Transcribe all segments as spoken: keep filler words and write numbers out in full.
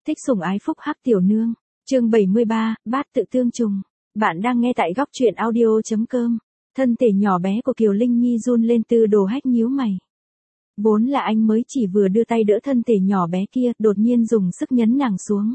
Thích sủng ái phúc hắc tiểu nương. Chương bảy mươi ba, bát tự tương trùng. Bạn đang nghe tại góc truyện audio.com. Thân thể nhỏ bé của Kiều Linh Nhi run lên, Tư Đồ Hách nhíu mày. Vốn là anh mới chỉ vừa đưa tay đỡ thân thể nhỏ bé kia, đột nhiên dùng sức nhấn nàng xuống.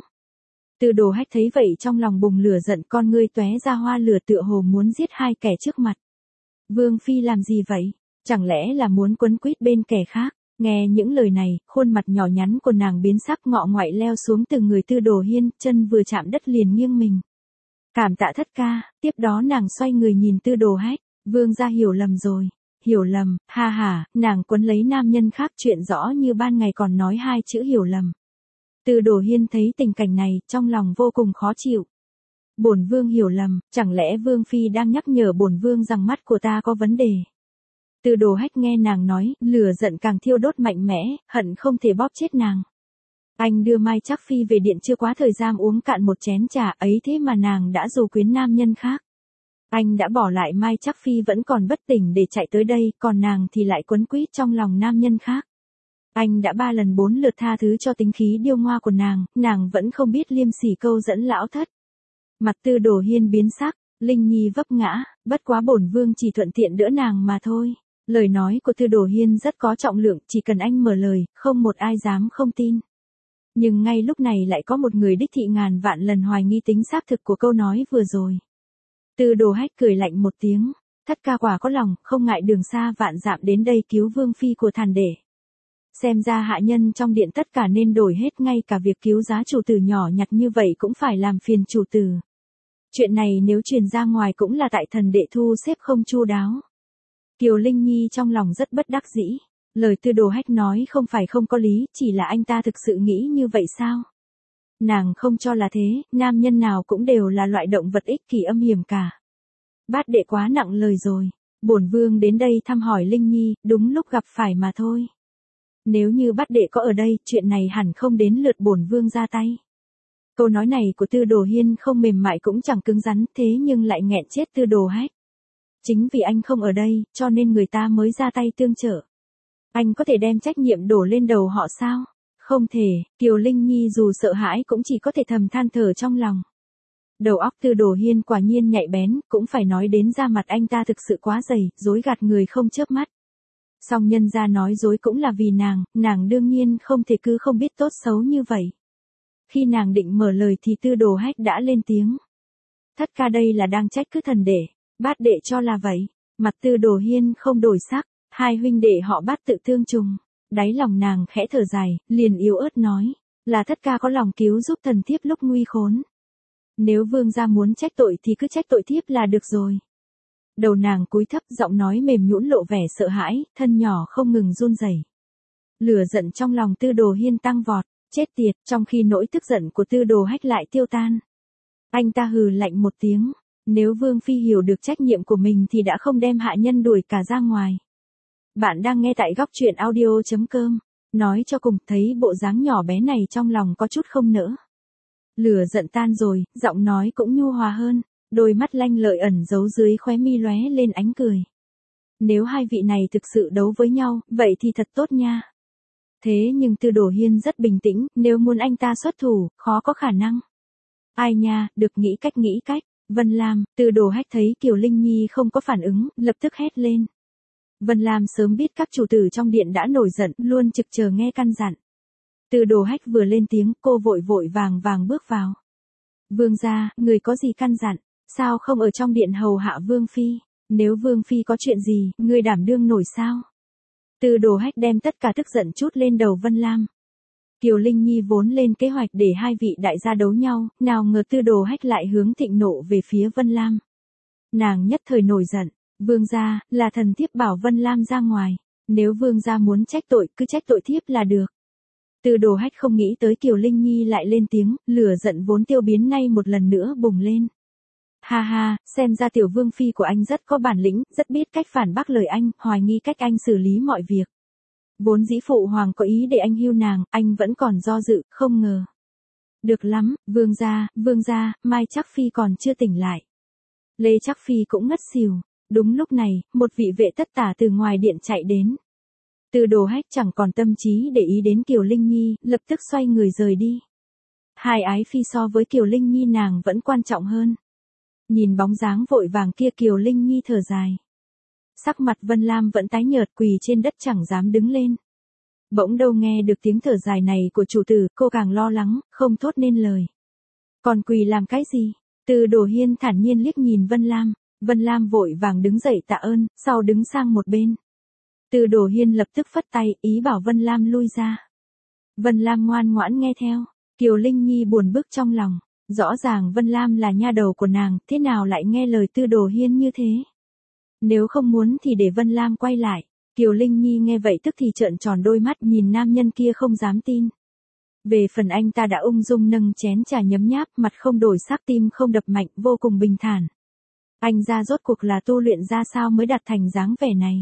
Tư Đồ Hách thấy vậy trong lòng bùng lửa giận, con ngươi tóe ra hoa lửa tựa hồ muốn giết hai kẻ trước mặt. Vương Phi làm gì vậy? Chẳng lẽ là muốn quấn quýt bên kẻ khác? Nghe những lời này, khuôn mặt nhỏ nhắn của nàng biến sắc, ngọ ngoại leo xuống từ người Tư Đồ Hiên, chân vừa chạm đất liền nghiêng mình. Cảm tạ thất ca. Tiếp đó nàng xoay người nhìn Tư Đồ Hách. Vương gia hiểu lầm rồi. Hiểu lầm? Ha ha, nàng quấn lấy nam nhân khác, chuyện rõ như ban ngày còn nói hai chữ hiểu lầm. Tư Đồ Hiên thấy tình cảnh này, trong lòng vô cùng khó chịu. Bổn vương hiểu lầm, chẳng lẽ Vương Phi đang nhắc nhở bổn vương rằng mắt của ta có vấn đề? Tư Đồ Hách nghe nàng nói, lửa giận càng thiêu đốt mạnh mẽ, hận không thể bóp chết nàng. Anh đưa Mai Trác Phi về điện chưa quá thời gian uống cạn một chén trà ấy, thế mà nàng đã dù quyến nam nhân khác. Anh đã bỏ lại Mai Trác Phi vẫn còn bất tỉnh để chạy tới đây, còn nàng thì lại quấn quýt trong lòng nam nhân khác. Anh đã ba lần bốn lượt tha thứ cho tính khí điêu ngoa của nàng, nàng vẫn không biết liêm sỉ câu dẫn lão thất. Mặt Tư Đồ Hiên biến sắc, Linh Nhi vấp ngã, bất quá bổn vương chỉ thuận tiện đỡ nàng mà thôi. Lời nói của Tư Đồ Hiên rất có trọng lượng, chỉ cần anh mở lời, không một ai dám không tin. Nhưng ngay lúc này lại có một người đích thị ngàn vạn lần hoài nghi tính xác thực của câu nói vừa rồi. Tư Đồ Hách cười lạnh một tiếng, thất ca quả có lòng, không ngại đường xa vạn dặm đến đây cứu Vương Phi của thàn đệ. Xem ra hạ nhân trong điện tất cả nên đổi hết, ngay cả việc cứu giá chủ tử nhỏ nhặt như vậy cũng phải làm phiền chủ tử. Chuyện này nếu truyền ra ngoài cũng là tại thần đệ thu xếp không chu đáo. Kiều Linh Nhi trong lòng rất bất đắc dĩ. Lời Tư Đồ Hách nói không phải không có lý, chỉ là anh ta thực sự nghĩ như vậy sao? Nàng không cho là thế, nam nhân nào cũng đều là loại động vật ích kỷ âm hiểm cả. Bát đệ quá nặng lời rồi. Bổn vương đến đây thăm hỏi Linh Nhi, đúng lúc gặp phải mà thôi. Nếu như bát đệ có ở đây, chuyện này hẳn không đến lượt bổn vương ra tay. Câu nói này của Tư Đồ Hiên không mềm mại cũng chẳng cứng rắn, thế nhưng lại nghẹn chết Tư Đồ Hách. Chính vì anh không ở đây, cho nên người ta mới ra tay tương trợ. Anh có thể đem trách nhiệm đổ lên đầu họ sao? Không thể. Kiều Linh Nhi dù sợ hãi cũng chỉ có thể thầm than thở trong lòng. Đầu óc Tư Đồ Hiên quả nhiên nhạy bén, cũng phải nói đến da mặt anh ta thực sự quá dày, dối gạt người không chớp mắt. Song nhân ra nói dối cũng là vì nàng, nàng đương nhiên không thể cứ không biết tốt xấu như vậy. Khi nàng định mở lời thì Tư Đồ Hách đã lên tiếng. Thất ca đây là đang trách cứ thần đệ, bát đệ cho là vậy. Mặt Tư Đồ Hiên không đổi sắc, hai huynh đệ họ bát tự tương trùng. Đáy lòng nàng khẽ thở dài, liền yếu ớt nói, là thất ca có lòng cứu giúp thần thiếp lúc nguy khốn. Nếu vương gia muốn trách tội thì cứ trách tội thiếp là được rồi. Đầu nàng cúi thấp, giọng nói mềm nhũn lộ vẻ sợ hãi, thân nhỏ không ngừng run rẩy. Lửa giận trong lòng Tư Đồ Hiên tăng vọt, chết tiệt, trong khi nỗi tức giận của Tư Đồ Hách lại tiêu tan. Anh ta hừ lạnh một tiếng, nếu Vương Phi hiểu được trách nhiệm của mình thì đã không đem hạ nhân đuổi cả ra ngoài. Bạn đang nghe tại góc truyện audio.com, nói cho cùng, thấy bộ dáng nhỏ bé này trong lòng có chút không nỡ. Lửa giận tan rồi, giọng nói cũng nhu hòa hơn, đôi mắt lanh lợi ẩn giấu dưới khóe mi lóe lên ánh cười. Nếu hai vị này thực sự đấu với nhau, vậy thì thật tốt nha. Thế nhưng Tư Đồ Hiên rất bình tĩnh, nếu muốn anh ta xuất thủ, khó có khả năng. Ai nha, được nghĩ cách nghĩ cách. Vân Lam. Tư Đồ Hách thấy Kiều Linh Nhi không có phản ứng, lập tức hét lên. Vân Lam sớm biết các chủ tử trong điện đã nổi giận, luôn trực chờ nghe căn dặn. Tư Đồ Hách vừa lên tiếng, cô vội vội vàng vàng bước vào. Vương gia, người có gì căn dặn, sao không ở trong điện hầu hạ Vương Phi? Nếu Vương Phi có chuyện gì, người đảm đương nổi sao? Tư Đồ Hách đem tất cả tức giận trút lên đầu Vân Lam. Kiều Linh Nhi vốn lên kế hoạch để hai vị đại gia đấu nhau, nào ngờ Tư Đồ Hách lại hướng thịnh nộ về phía Vân Lam. Nàng nhất thời nổi giận, vương gia, là thần thiếp bảo Vân Lam ra ngoài, nếu vương gia muốn trách tội, cứ trách tội thiếp là được. Tư Đồ Hách không nghĩ tới Kiều Linh Nhi lại lên tiếng, lửa giận vốn tiêu biến nay một lần nữa bùng lên. Ha ha, xem ra tiểu Vương Phi của anh rất có bản lĩnh, rất biết cách phản bác lời anh, hoài nghi cách anh xử lý mọi việc. Vốn dĩ phụ hoàng có ý để anh hưu nàng, anh vẫn còn do dự, không ngờ. Được lắm, vương gia, vương gia, Mai Trác Phi còn chưa tỉnh lại. Lê Trác Phi cũng ngất xỉu. Đúng lúc này, một vị vệ tất tả từ ngoài điện chạy đến. Tư Đồ Hách chẳng còn tâm trí để ý đến Kiều Linh Nhi, lập tức xoay người rời đi. Hai ái phi so với Kiều Linh Nhi nàng vẫn quan trọng hơn. Nhìn bóng dáng vội vàng kia Kiều Linh Nhi thở dài. Sắc mặt Vân Lam vẫn tái nhợt quỳ trên đất chẳng dám đứng lên. Bỗng đâu nghe được tiếng thở dài này của chủ tử, cô càng lo lắng, không thốt nên lời. Còn quỳ làm cái gì? Từ Đồ Hiên thản nhiên liếc nhìn Vân Lam. Vân Lam vội vàng đứng dậy tạ ơn, sau đứng sang một bên. Từ Đồ Hiên lập tức phất tay, ý bảo Vân Lam lui ra. Vân Lam ngoan ngoãn nghe theo. Kiều Linh Nhi buồn bực trong lòng. Rõ ràng Vân Lam là nha đầu của nàng, thế nào lại nghe lời Từ Đồ Hiên như thế? Nếu không muốn thì để Vân Lam quay lại. Kiều Linh Nhi nghe vậy tức thì trợn tròn đôi mắt nhìn nam nhân kia không dám tin. Về phần anh ta đã ung dung nâng chén trà nhấm nháp, mặt không đổi sắc, tim không đập mạnh, vô cùng bình thản. Anh ra rốt cuộc là tu luyện ra sao mới đạt thành dáng vẻ này?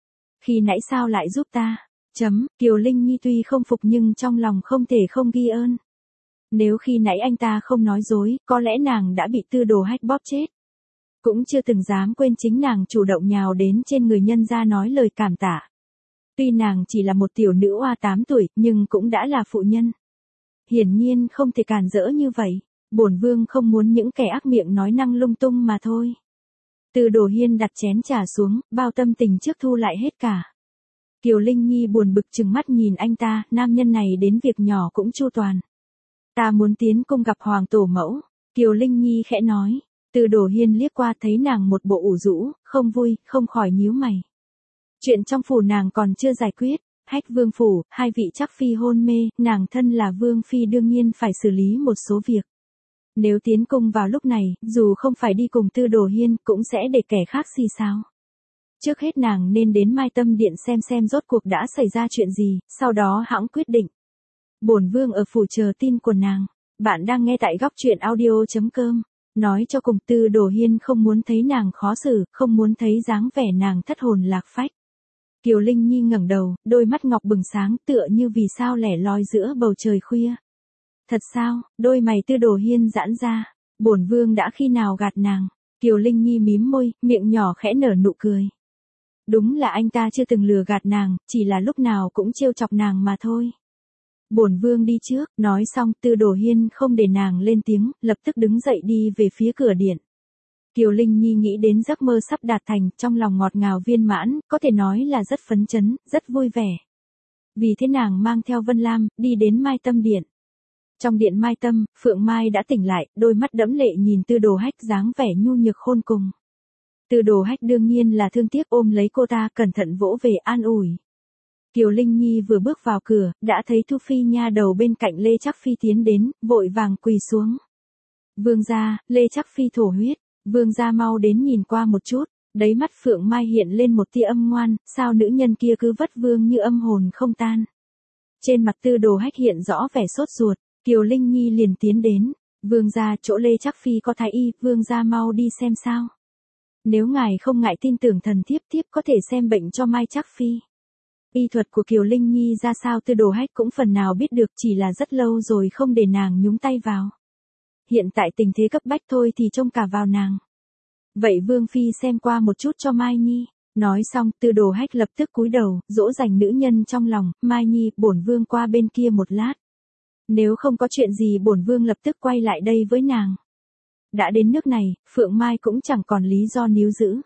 Khi nãy sao lại giúp ta? Chấm, Kiều Linh Nhi tuy không phục nhưng trong lòng không thể không ghi ơn. Nếu khi nãy anh ta không nói dối, có lẽ nàng đã bị Tư Đồ Hách bóp chết. Cũng chưa từng dám quên chính nàng chủ động nhào đến trên người nhân gia nói lời cảm tạ. Tuy nàng chỉ là một tiểu nữ oa tám tuổi, nhưng cũng đã là phụ nhân. Hiển nhiên không thể cản rỡ như vậy. Bổn vương không muốn những kẻ ác miệng nói năng lung tung mà thôi. Từ Đồ Hiên đặt chén trà xuống, bao tâm tình trước thu lại hết cả. Kiều Linh Nhi buồn bực trừng mắt nhìn anh ta, nam nhân này đến việc nhỏ cũng chu toàn. Ta muốn tiến cung gặp hoàng tổ mẫu. Kiều Linh Nhi khẽ nói. Từ Đồ Hiên liếc qua thấy nàng một bộ ủ rũ, không vui, không khỏi nhíu mày. Chuyện trong phủ nàng còn chưa giải quyết. Hách vương phủ, hai vị chắc phi hôn mê, nàng thân là vương phi đương nhiên phải xử lý một số việc. Nếu tiến cung vào lúc này, dù không phải đi cùng Tư Đồ Hiên, cũng sẽ để kẻ khác xì xào. Trước hết nàng nên đến Mai Tâm Điện xem xem rốt cuộc đã xảy ra chuyện gì, sau đó hãng quyết định. Bổn vương ở phủ chờ tin của nàng. Bạn đang nghe tại góc truyện audio chấm com. Nói cho cùng Tư Đồ Hiên không muốn thấy nàng khó xử, không muốn thấy dáng vẻ nàng thất hồn lạc phách. Kiều Linh Nhi ngẩng đầu, đôi mắt ngọc bừng sáng tựa như vì sao lẻ loi giữa bầu trời khuya. Thật sao? Đôi mày Tư Đồ Hiên giãn ra. Bổn vương đã khi nào gạt nàng? Kiều Linh Nhi mím môi, miệng nhỏ khẽ nở nụ cười. Đúng là anh ta chưa từng lừa gạt nàng, chỉ là lúc nào cũng trêu chọc nàng mà thôi. Bổn vương đi trước, nói xong Tư Đồ Hiên không để nàng lên tiếng, lập tức đứng dậy đi về phía cửa điện. Kiều Linh Nhi nghĩ đến giấc mơ sắp đạt thành, trong lòng ngọt ngào viên mãn, có thể nói là rất phấn chấn, rất vui vẻ. Vì thế nàng mang theo Vân Lam, đi đến Mai Tâm Điện. Trong điện Mai Tâm, Phượng Mai đã tỉnh lại, đôi mắt đẫm lệ nhìn Tư Đồ Hách dáng vẻ nhu nhược khôn cùng. Tư Đồ Hách đương nhiên là thương tiếc ôm lấy cô ta cẩn thận vỗ về an ủi. Kiều Linh Nhi vừa bước vào cửa, đã thấy Thu Phi nha đầu bên cạnh Lê Trắc Phi tiến đến, vội vàng quỳ xuống. Vương gia, Lê Trắc Phi thổ huyết, vương gia mau đến nhìn qua một chút. Đáy mắt Phượng Mai hiện lên một tia âm ngoan, sao nữ nhân kia cứ vất vương như âm hồn không tan. Trên mặt Tư Đồ Hách hiện rõ vẻ sốt ruột, Kiều Linh Nhi liền tiến đến. Vương gia, chỗ Lê Trắc Phi có thái y, vương gia mau đi xem sao. Nếu ngài không ngại tin tưởng thần thiếp, thiếp có thể xem bệnh cho Mai Trắc Phi. Y thuật của Kiều Linh Nhi ra sao Tư Đồ Hách cũng phần nào biết được, chỉ là rất lâu rồi không để nàng nhúng tay vào. Hiện tại tình thế cấp bách thôi thì trông cả vào nàng. Vậy Vương Phi xem qua một chút cho Mai Nhi. Nói xong Tư Đồ Hách lập tức cúi đầu, dỗ dành nữ nhân trong lòng. Mai Nhi, bổn vương qua bên kia một lát. Nếu không có chuyện gì bổn vương lập tức quay lại đây với nàng. Đã đến nước này, Phượng Mai cũng chẳng còn lý do níu giữ.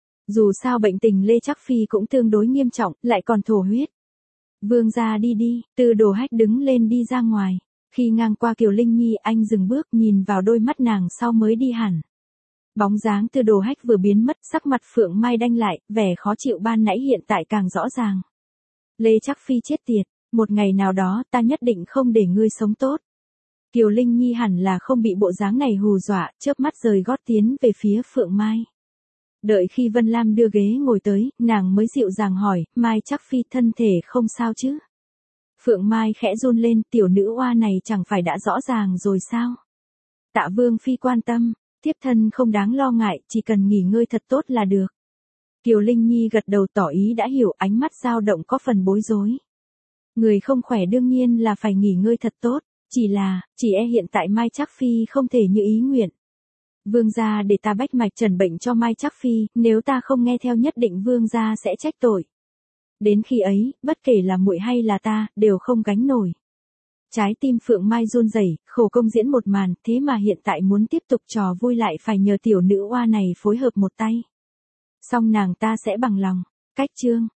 Dù sao bệnh tình Lê Trắc Phi cũng tương đối nghiêm trọng, lại còn thổ huyết. Vương gia đi đi, Tư Đồ Hách đứng lên đi ra ngoài. Khi ngang qua Kiều Linh Nhi anh dừng bước nhìn vào đôi mắt nàng sau mới đi hẳn. Bóng dáng Tư Đồ Hách vừa biến mất, sắc mặt Phượng Mai đanh lại, vẻ khó chịu ban nãy hiện tại càng rõ ràng. Lê Trắc Phi chết tiệt, một ngày nào đó ta nhất định không để ngươi sống tốt. Kiều Linh Nhi hẳn là không bị bộ dáng này hù dọa, chớp mắt rời gót tiến về phía Phượng Mai. Đợi khi Vân Lam đưa ghế ngồi tới, nàng mới dịu dàng hỏi, Mai Trắc Phi thân thể không sao chứ? Phượng Mai khẽ run lên, tiểu nữ oa này chẳng phải đã rõ ràng rồi sao? Tạ Vương Phi quan tâm, thiếp thân không đáng lo ngại, chỉ cần nghỉ ngơi thật tốt là được. Kiều Linh Nhi gật đầu tỏ ý đã hiểu, ánh mắt dao động có phần bối rối. Người không khỏe đương nhiên là phải nghỉ ngơi thật tốt, chỉ là, chỉ e hiện tại Mai Trắc Phi không thể như ý nguyện. Vương gia để ta bách mạch trần bệnh cho Mai Trắc Phi, nếu ta không nghe theo nhất định vương gia sẽ trách tội. Đến khi ấy, bất kể là muội hay là ta, đều không gánh nổi. Trái tim Phượng Mai run rẩy, khổ công diễn một màn, thế mà hiện tại muốn tiếp tục trò vui lại phải nhờ tiểu nữ oa này phối hợp một tay. Xong nàng ta sẽ bằng lòng. Cách chương.